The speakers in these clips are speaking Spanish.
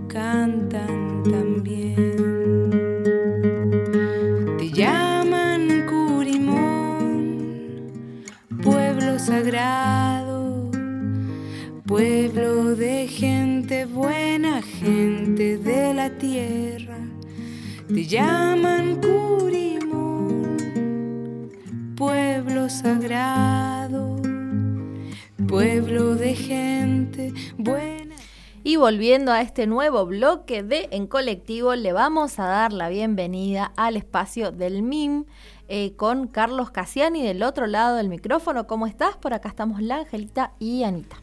cantan también. Te llaman Curimón, pueblo sagrado, pueblo de gente buena, gente de la tierra. Te llaman Curimón, pueblo sagrado, pueblo de gente buena. Y volviendo a este nuevo bloque de En Colectivo, le vamos a dar la bienvenida al espacio del MIM con Carlos Cassiani del otro lado del micrófono. ¿Cómo estás? Por acá estamos la Angelita y Anita.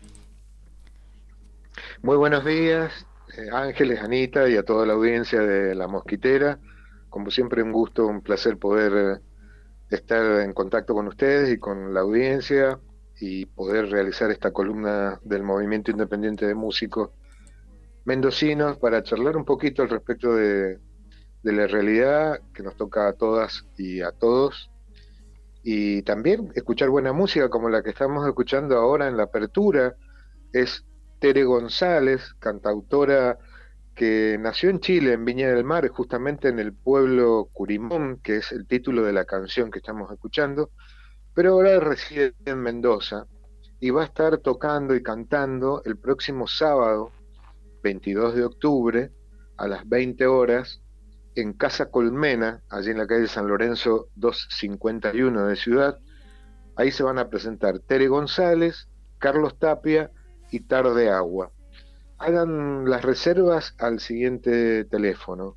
Muy buenos días, Ángeles, Anita y a toda la audiencia de La Mosquitera. Como siempre, un gusto, un placer poder estar en contacto con ustedes y con la audiencia y poder realizar esta columna del Movimiento Independiente de Músicos Mendocinos para charlar un poquito al respecto de la realidad que nos toca a todas y a todos, y también escuchar buena música como la que estamos escuchando ahora en la apertura. Es Tere González, cantautora que nació en Chile, en Viña del Mar, justamente en el pueblo Curimón, que es el título de la canción que estamos escuchando, pero ahora reside en Mendoza y va a estar tocando y cantando el próximo sábado, 22 de octubre, a las 20 horas, en Casa Colmena, allí en la calle San Lorenzo 251 de Ciudad. Ahí se van a presentar Tere González, Carlos Tapia y Tarde Agua. Hagan las reservas al siguiente teléfono: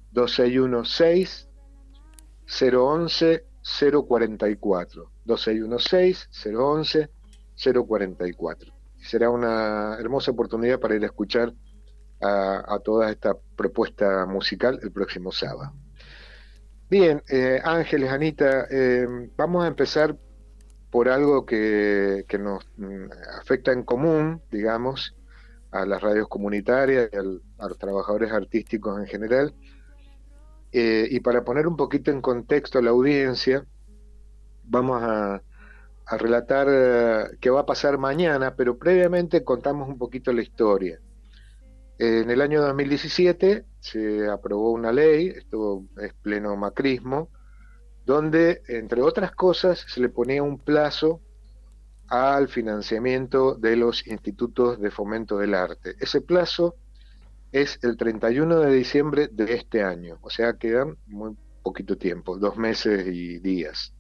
2616-011-044, 2616-011-044. Será una hermosa oportunidad para ir a escuchar a toda esta propuesta musical el próximo sábado. Bien, Ángeles, Anita, vamos a empezar por algo que nos afecta en común, digamos, a las radios comunitarias y a los trabajadores artísticos en general. Y para poner un poquito en contexto a la audiencia, vamos a relatar qué va a pasar mañana, pero previamente contamos un poquito la historia. En el año 2017 se aprobó una ley, esto es pleno macrismo, donde, entre otras cosas, se le ponía un plazo al financiamiento de los institutos de fomento del arte. Ese plazo es el 31 de diciembre de este año, o sea, quedan muy poquito tiempo, 2 meses y días.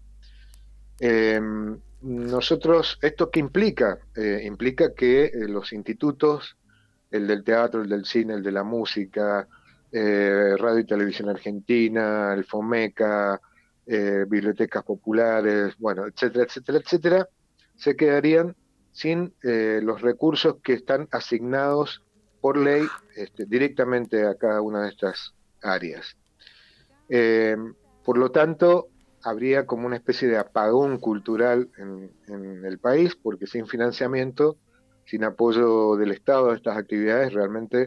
Nosotros, ¿esto qué implica? Implica que los institutos, el del teatro, el del cine, el de la música, Radio y Televisión Argentina, el FOMECA, bibliotecas populares, bueno, etcétera, etcétera, etcétera, se quedarían sin los recursos que están asignados por ley directamente a cada una de estas áreas. Por lo tanto, habría como una especie de apagón cultural en el país, porque sin financiamiento, sin apoyo del Estado a estas actividades, realmente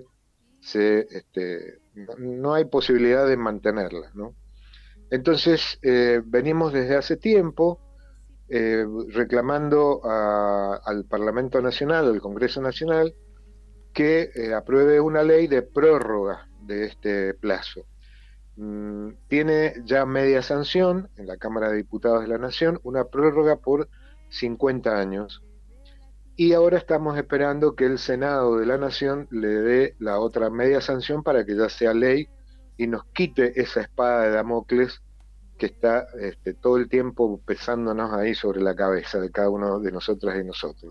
no hay posibilidad de mantenerlas, ¿no? Entonces, venimos desde hace tiempo reclamando al Parlamento Nacional, al Congreso Nacional, que apruebe una ley de prórroga de este plazo. Tiene ya media sanción en la Cámara de Diputados de la Nación, una prórroga por 50 años, y ahora estamos esperando que el Senado de la Nación le dé la otra media sanción para que ya sea ley y nos quite esa espada de Damocles que está todo el tiempo pesándonos ahí sobre la cabeza de cada uno de nosotras y nosotros.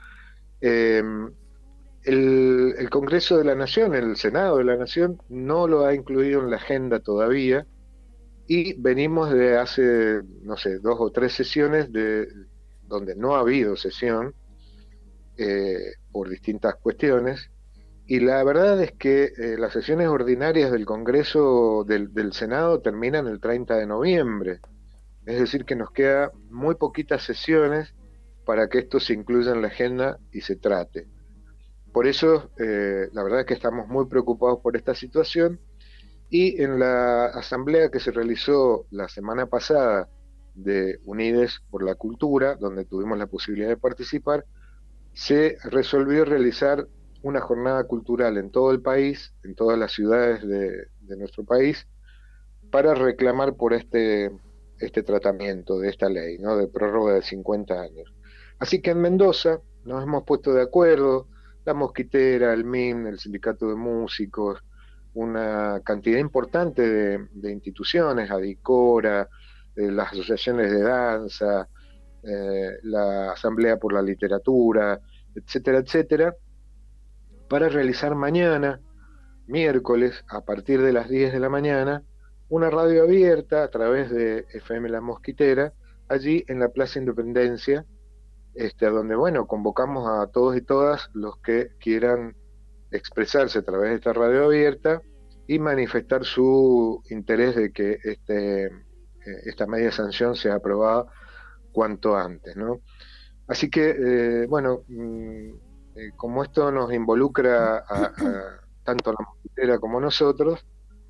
El Congreso de la Nación, el Senado de la Nación, no lo ha incluido en la agenda todavía, y venimos de hace, no sé, 2 o 3 sesiones donde no ha habido sesión por distintas cuestiones, y la verdad es que las sesiones ordinarias del Congreso del Senado terminan el 30 de noviembre, es decir que nos queda muy poquitas sesiones para que esto se incluya en la agenda y se trate. Por eso, la verdad es que estamos muy preocupados por esta situación, y en la asamblea que se realizó la semana pasada de Unides por la Cultura, donde tuvimos la posibilidad de participar, se resolvió realizar una jornada cultural en todo el país, en todas las ciudades de nuestro país, para reclamar por este tratamiento de esta ley, ¿no? De prórroga de 50 años. Así que en Mendoza nos hemos puesto de acuerdo, la Mosquitera, el MIM, el Sindicato de Músicos, una cantidad importante de instituciones, ADICORA, las asociaciones de danza, la Asamblea por la Literatura, etcétera, etcétera, para realizar mañana, miércoles, a partir de las 10 de la mañana, una radio abierta a través de FM La Mosquitera, allí en la Plaza Independencia, donde, bueno, convocamos a todos y todas los que quieran expresarse a través de esta radio abierta y manifestar su interés de que esta media sanción sea aprobada cuanto antes, ¿no? Así que, bueno, como esto nos involucra tanto a la Mosquitera como a nosotros,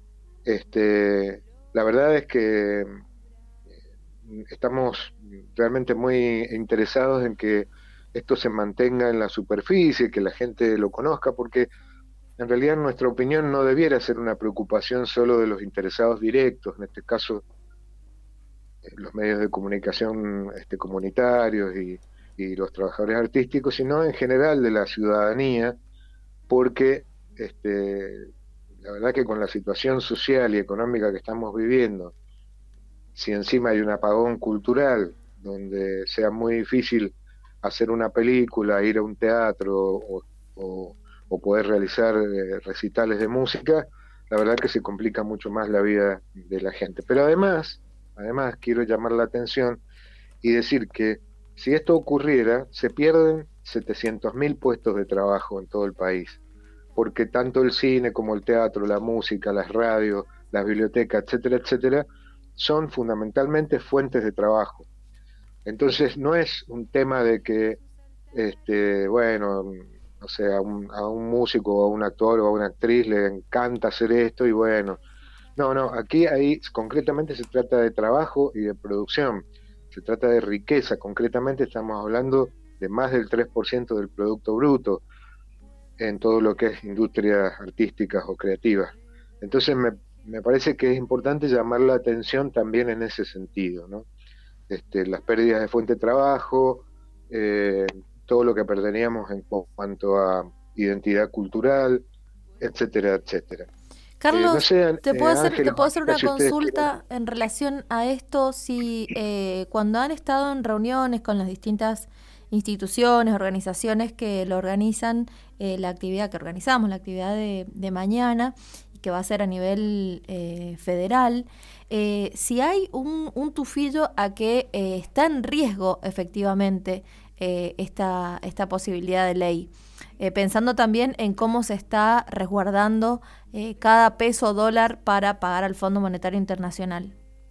la verdad es que estamos realmente muy interesados en que esto se mantenga en la superficie, que la gente lo conozca, porque en realidad en nuestra opinión no debiera ser una preocupación solo de los interesados directos, en este caso los medios de comunicación comunitarios y los trabajadores artísticos, sino en general de la ciudadanía, porque la verdad que con la situación social y económica que estamos viviendo, si encima hay un apagón cultural, donde sea muy difícil hacer una película, ir a un teatro o poder realizar recitales de música, la verdad que se complica mucho más la vida de la gente. Pero además quiero llamar la atención y decir que si esto ocurriera, se pierden 700.000 puestos de trabajo en todo el país, porque tanto el cine como el teatro, la música, las radios, las bibliotecas, etcétera, etcétera, son fundamentalmente fuentes de trabajo. Entonces no es un tema de que, bueno, o sea, a un músico o a un actor o a una actriz le encanta hacer esto y bueno, no, aquí ahí concretamente se trata de trabajo y de producción, se trata de riqueza, concretamente estamos hablando de más del 3% del Producto Bruto en todo lo que es industrias artísticas o creativas. Entonces me parece que es importante llamar la atención también en ese sentido, ¿no? Las pérdidas de fuente de trabajo, todo lo que perderíamos en cuanto a identidad cultural, etcétera, etcétera. Carlos, no sé, ¿te puedo Ángel, hacer una si ustedes consulta en relación a esto? Si cuando han estado en reuniones con las distintas instituciones, organizaciones que lo organizan, la actividad que organizamos, la actividad de mañana, y que va a ser a nivel federal, si hay un tufillo a que está en riesgo efectivamente esta posibilidad de ley. Pensando también en cómo se está resguardando cada peso o dólar para pagar al Fondo Monetario Internacional.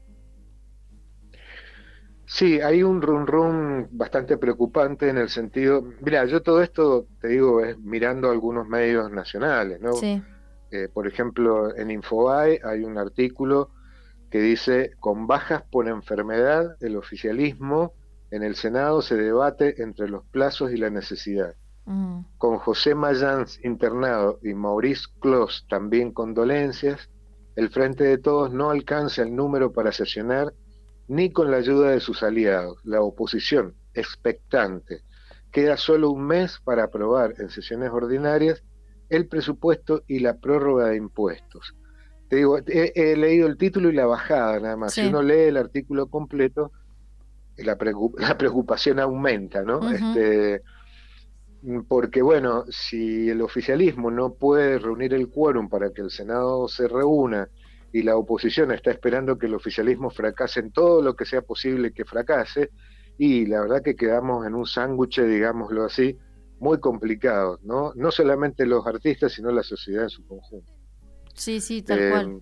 Sí, hay un run bastante preocupante en el sentido, mira, yo todo esto te digo es mirando algunos medios nacionales, ¿no? Sí. Por ejemplo, en Infobae hay un artículo que dice: con bajas por enfermedad, el oficialismo en el Senado se debate entre los plazos y la necesidad. Con José Mayans internado y Maurice Clos también con dolencias, el Frente de Todos no alcanza el número para sesionar ni con la ayuda de sus aliados. La oposición, expectante. Queda solo un mes para aprobar en sesiones ordinarias el presupuesto y la prórroga de impuestos. Te digo, he leído el título y la bajada nada más. Sí. Si uno lee el artículo completo, la preocupación aumenta, ¿no? Porque bueno, si el oficialismo no puede reunir el quórum para que el Senado se reúna y la oposición está esperando que el oficialismo fracase en todo lo que sea posible que fracase, y la verdad que quedamos en un sándwich, digámoslo así, muy complicado, ¿no? No solamente los artistas, sino la sociedad en su conjunto. Sí, tal cual.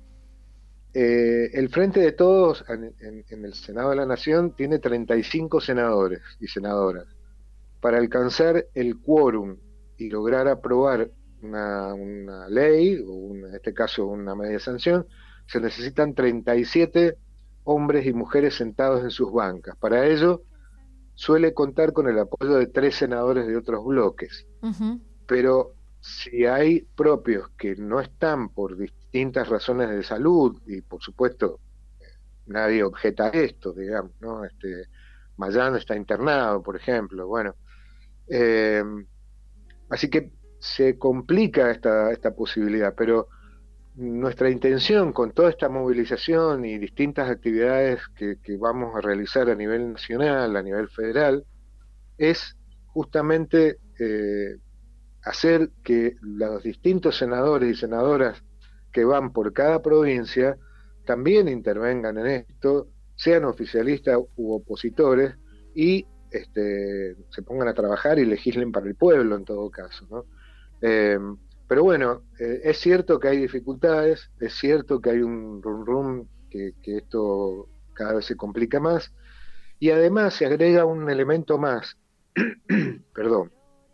El Frente de Todos en el Senado de la Nación tiene 35 senadores y senadoras. Para alcanzar el quórum y lograr aprobar una ley, o en este caso una media sanción, se necesitan 37 hombres y mujeres sentados en sus bancas. Para ello, suele contar con el apoyo de 3 senadores de otros bloques. pero si hay propios que no están por distintas razones de salud, y por supuesto nadie objeta esto, digamos, ¿no? Mayán está internado, por ejemplo, bueno, eh, así que se complica esta posibilidad, pero nuestra intención con toda esta movilización y distintas actividades que vamos a realizar a nivel nacional, a nivel federal, es justamente hacer que los distintos senadores y senadoras que van por cada provincia también intervengan en esto, sean oficialistas u opositores, y se pongan a trabajar y legislen para el pueblo en todo caso, ¿no? Pero bueno, es cierto que hay dificultades, es cierto que hay un rum que esto cada vez se complica más, y además se agrega un elemento más, perdón.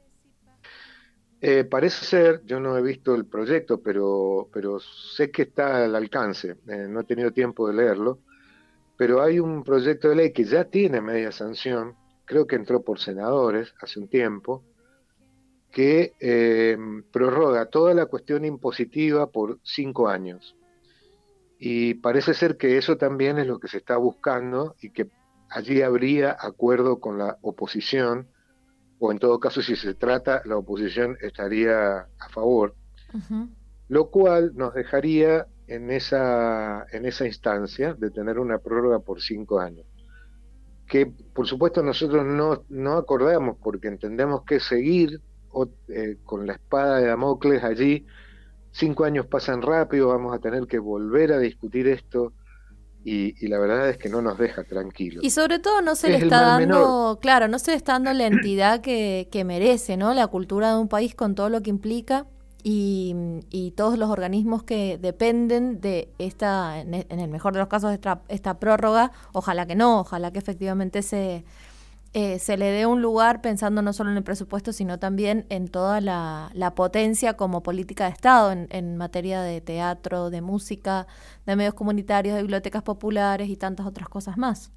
Parece ser, yo no he visto el proyecto, pero sé que está al alcance, no he tenido tiempo de leerlo, pero hay un proyecto de ley que ya tiene media sanción, creo que entró por senadores hace un tiempo, que prorroga toda la cuestión impositiva por 5 años. Y parece ser que eso también es lo que se está buscando y que allí habría acuerdo con la oposición, o en todo caso, si se trata, la oposición estaría a favor, lo cual nos dejaría en esa instancia de tener una prórroga por 5 años. Que por supuesto nosotros no acordamos, porque entendemos que seguir con la espada de Damocles allí, 5 años pasan rápido, vamos a tener que volver a discutir esto, y la verdad es que no nos deja tranquilos. Y sobre todo no se le está dando, claro, no se le está dando la entidad que merece, ¿no? La cultura de un país con todo lo que implica, y todos los organismos que dependen de esta, en el mejor de los casos, esta prórroga. Ojalá que no, ojalá que efectivamente se le dé un lugar, pensando no solo en el presupuesto, sino también en toda la potencia como política de Estado en materia de teatro, de música, de medios comunitarios, de bibliotecas populares y tantas otras cosas más.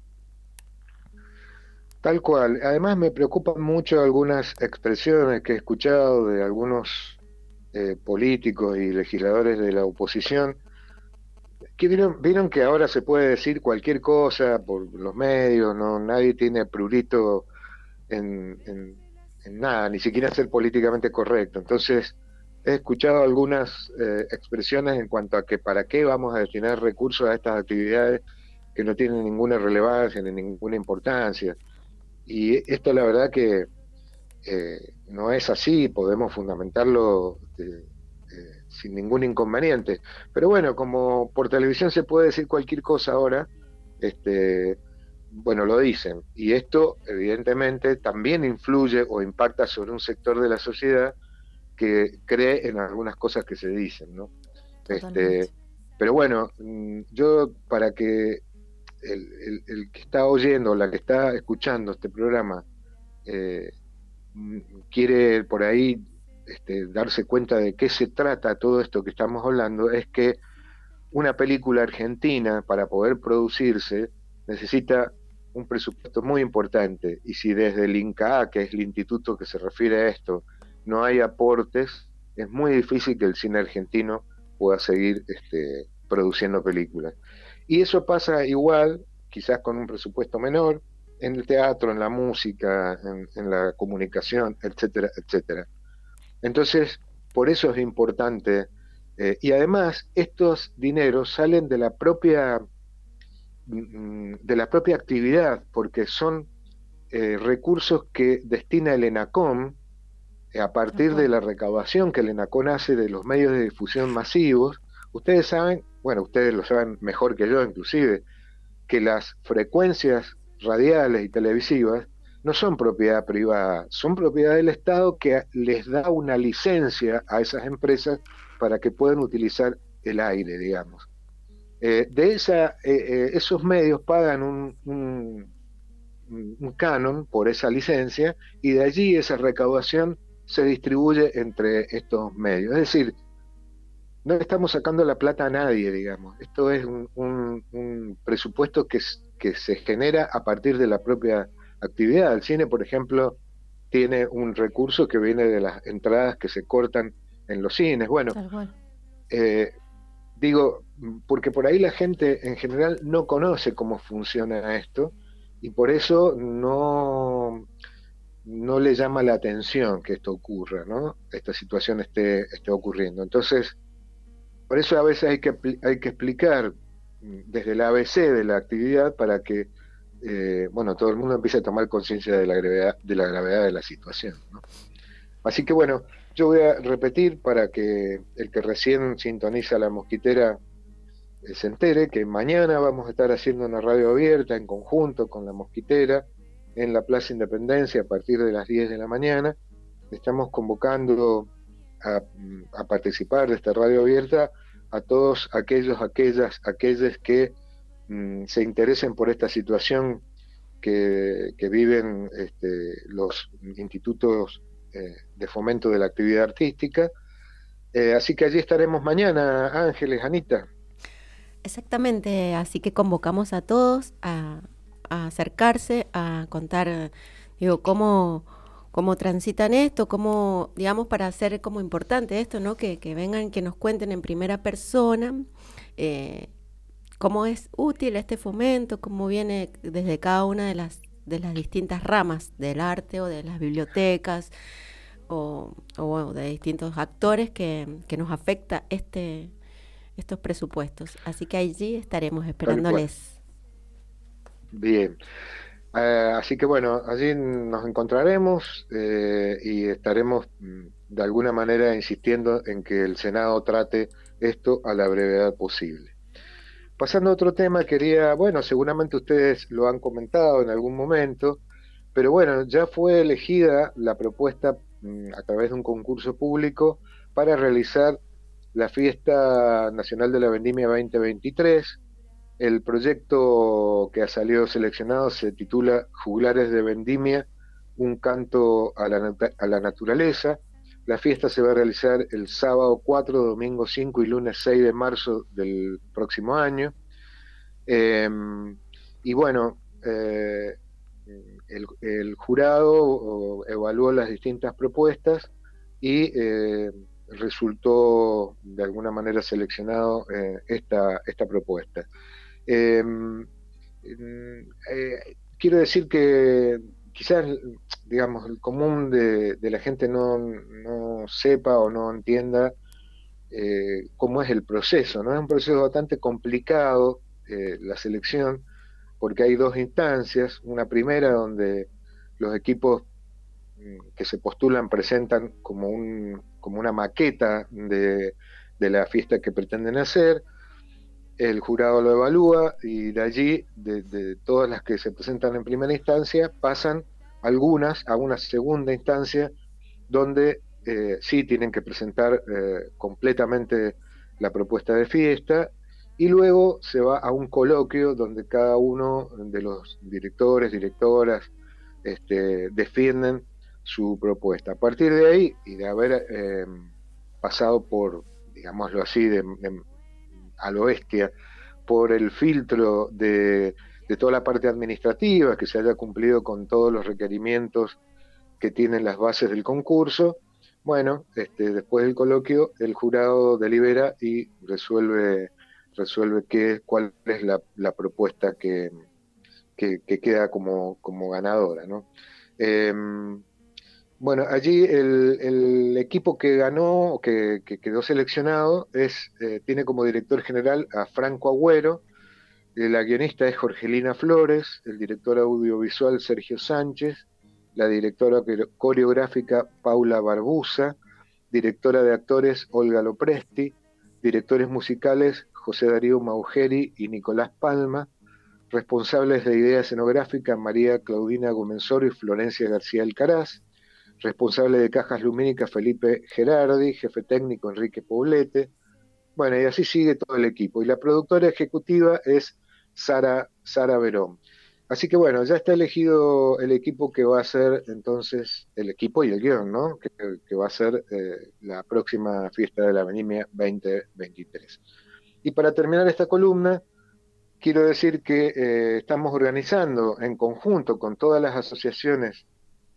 Tal cual. Además me preocupan mucho algunas expresiones que he escuchado de algunos políticos y legisladores de la oposición, que vieron que ahora se puede decir cualquier cosa por los medios, no, nadie tiene prurito en nada, ni siquiera ser políticamente correcto. Entonces he escuchado algunas expresiones en cuanto a que para qué vamos a destinar recursos a estas actividades que no tienen ninguna relevancia ni ninguna importancia, y esto la verdad que no es así, podemos fundamentarlo sin ningún inconveniente. Pero bueno, como por televisión se puede decir cualquier cosa ahora, bueno, lo dicen. Y esto, evidentemente, también influye o impacta sobre un sector de la sociedad que cree en algunas cosas que se dicen, ¿no? Pero bueno, yo, para que el que está oyendo, la que está escuchando este programa, quiere por ahí darse cuenta de qué se trata todo esto que estamos hablando, es que una película argentina, para poder producirse, necesita un presupuesto muy importante, y si desde el INCAA, que es el instituto que se refiere a esto, no hay aportes, es muy difícil que el cine argentino pueda seguir produciendo películas. Y eso pasa igual, quizás con un presupuesto menor, en el teatro, en la música, en la comunicación, etcétera, etcétera. Entonces, por eso es importante, y además estos dineros salen de la propia actividad, porque son recursos que destina el ENACOM a partir de la recaudación que el ENACOM hace de los medios de difusión masivos. Ustedes saben, bueno, ustedes lo saben mejor que yo inclusive, que las frecuencias radiales y televisivas no son propiedad privada, son propiedad del Estado, que les da una licencia a esas empresas para que puedan utilizar el aire, digamos. Esos medios pagan un canon por esa licencia, y de allí esa recaudación se distribuye entre estos medios. Es decir, no estamos sacando la plata a nadie, digamos. Esto es un presupuesto que se genera a partir de la propia actividad. El cine, por ejemplo, tiene un recurso que viene de las entradas que se cortan en los cines. Bueno, eh, digo, porque por ahí la gente en general no conoce cómo funciona esto y por eso no le llama la atención que esto ocurra, ¿no? Esta situación esté ocurriendo. Entonces, por eso a veces hay que explicar desde el ABC de la actividad para que bueno, todo el mundo empiece a tomar conciencia de la gravedad de la situación, ¿no? Así que bueno, yo voy a repetir para que el que recién sintoniza la mosquitera se entere que mañana vamos a estar haciendo una radio abierta en conjunto con la mosquitera en la Plaza Independencia a partir de las 10 de la mañana. Estamos convocando a participar de esta radio abierta a todos aquellos que se interesen por esta situación que viven los institutos de fomento de la actividad artística. Así que allí estaremos mañana, Ángeles, Anita. Exactamente, así que convocamos a todos a acercarse, a contar, digo, cómo transitan esto, cómo, digamos, para hacer como importante esto, ¿no? Que vengan, que nos cuenten en primera persona cómo es útil este fomento, cómo viene desde cada una de las distintas ramas del arte o de las bibliotecas o bueno, de distintos actores que nos afecta estos presupuestos. Así que allí estaremos esperándoles. Bien. Así que bueno, allí nos encontraremos y estaremos de alguna manera insistiendo en que el Senado trate esto a la brevedad posible. Pasando a otro tema, bueno, seguramente ustedes lo han comentado en algún momento, pero bueno, ya fue elegida la propuesta a través de un concurso público para realizar la Fiesta Nacional de la Vendimia 2023. El proyecto que ha salido seleccionado se titula Juglares de Vendimia, un canto a la naturaleza. La fiesta se va a realizar el sábado 4, domingo 5 y lunes 6 de marzo del próximo año. Y bueno, el jurado evaluó las distintas propuestas y resultó de alguna manera seleccionado esta propuesta. Quiero decir que quizás, digamos, el común de la gente no sepa o no entienda cómo es el proceso, ¿no? Es un proceso bastante complicado la selección, porque hay dos instancias, una primera donde los equipos que se postulan presentan como una maqueta de la fiesta que pretenden hacer. El jurado lo evalúa y de allí, de todas las que se presentan en primera instancia, pasan algunas a una segunda instancia donde sí tienen que presentar completamente la propuesta de fiesta y luego se va a un coloquio donde cada uno de los directores, directoras, defienden su propuesta. A partir de ahí y de haber pasado por, digámoslo así, a lo bestia, por el filtro de toda la parte administrativa, que se haya cumplido con todos los requerimientos que tienen las bases del concurso, bueno, después del coloquio, el jurado delibera y resuelve cuál es la propuesta que queda como ganadora, ¿no? Bueno, allí el equipo que ganó, que quedó seleccionado, tiene como director general a Franco Agüero, la guionista es Jorgelina Flores, el director audiovisual Sergio Sánchez, la directora coreográfica Paula Barbusa, directora de actores Olga Lopresti, directores musicales José Darío Maugeri y Nicolás Palma, responsables de idea escenográfica María Claudina Gomenzoro y Florencia García Alcaraz, responsable de cajas lumínicas Felipe Gerardi, jefe técnico Enrique Poblete, bueno, y así sigue todo el equipo. Y la productora ejecutiva es Sara Verón. Así que bueno, ya está elegido el equipo que va a ser entonces, el equipo y el guión, ¿no? Que va a ser la próxima Fiesta de la Vendimia 2023. Y para terminar esta columna, quiero decir que estamos organizando en conjunto con todas las asociaciones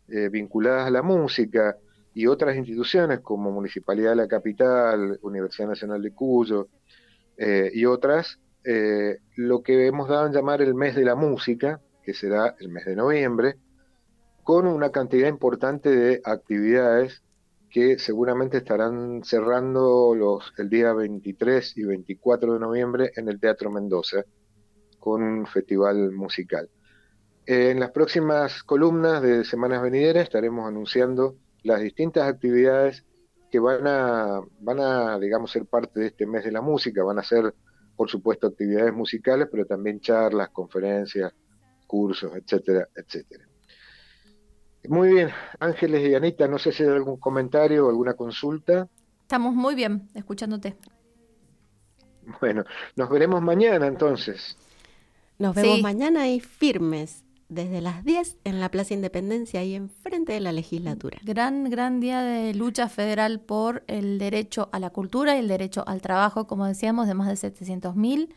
vinculadas a la música y otras instituciones como Municipalidad de la Capital, Universidad Nacional de Cuyo y otras, lo que hemos dado en llamar el mes de la música, que será el mes de noviembre, con una cantidad importante de actividades que seguramente estarán cerrando el día 23 y 24 de noviembre en el Teatro Mendoza, con un festival musical. En las próximas columnas de Semanas Venideras estaremos anunciando las distintas actividades que van a, digamos, ser parte de este mes de la música. Van a ser, por supuesto, actividades musicales, pero también charlas, conferencias, cursos, etcétera, etcétera. Muy bien, Ángeles y Anita, no sé si hay algún comentario o alguna consulta. Estamos muy bien escuchándote. Bueno, nos veremos mañana entonces. Nos vemos mañana y firmes, desde las 10 en la Plaza Independencia, ahí enfrente de la legislatura. Gran día de lucha federal por el derecho a la cultura y el derecho al trabajo, como decíamos, de más de 700.000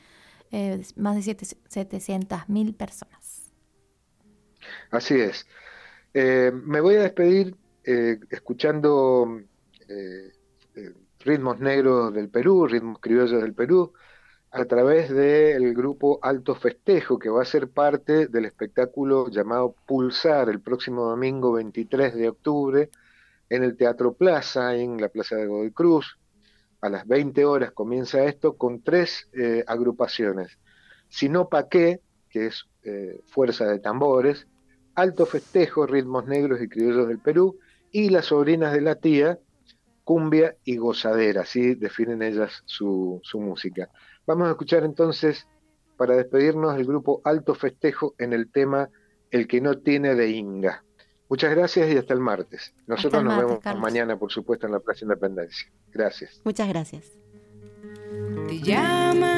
personas. Así es. Me voy a despedir escuchando ritmos negros del Perú, ritmos criollos del Perú, a través del grupo Alto Festejo, que va a ser parte del espectáculo llamado Pulsar el próximo domingo 23 de octubre en el Teatro Plaza, en la Plaza de Godoy Cruz. A las 20 horas comienza esto con 3 agrupaciones. Sino Pa' qué, que es Fuerza de Tambores, Alto Festejo, ritmos negros y criollos del Perú, y Las Sobrinas de la Tía, cumbia y gozadera, así definen ellas su música. Vamos a escuchar entonces, para despedirnos, el grupo Alto Festejo en el tema El que no tiene de Inga. Muchas gracias y hasta el martes. Nosotros nos vemos Carlos. Mañana, por supuesto, en la Plaza Independencia. Gracias. Muchas gracias. Te llama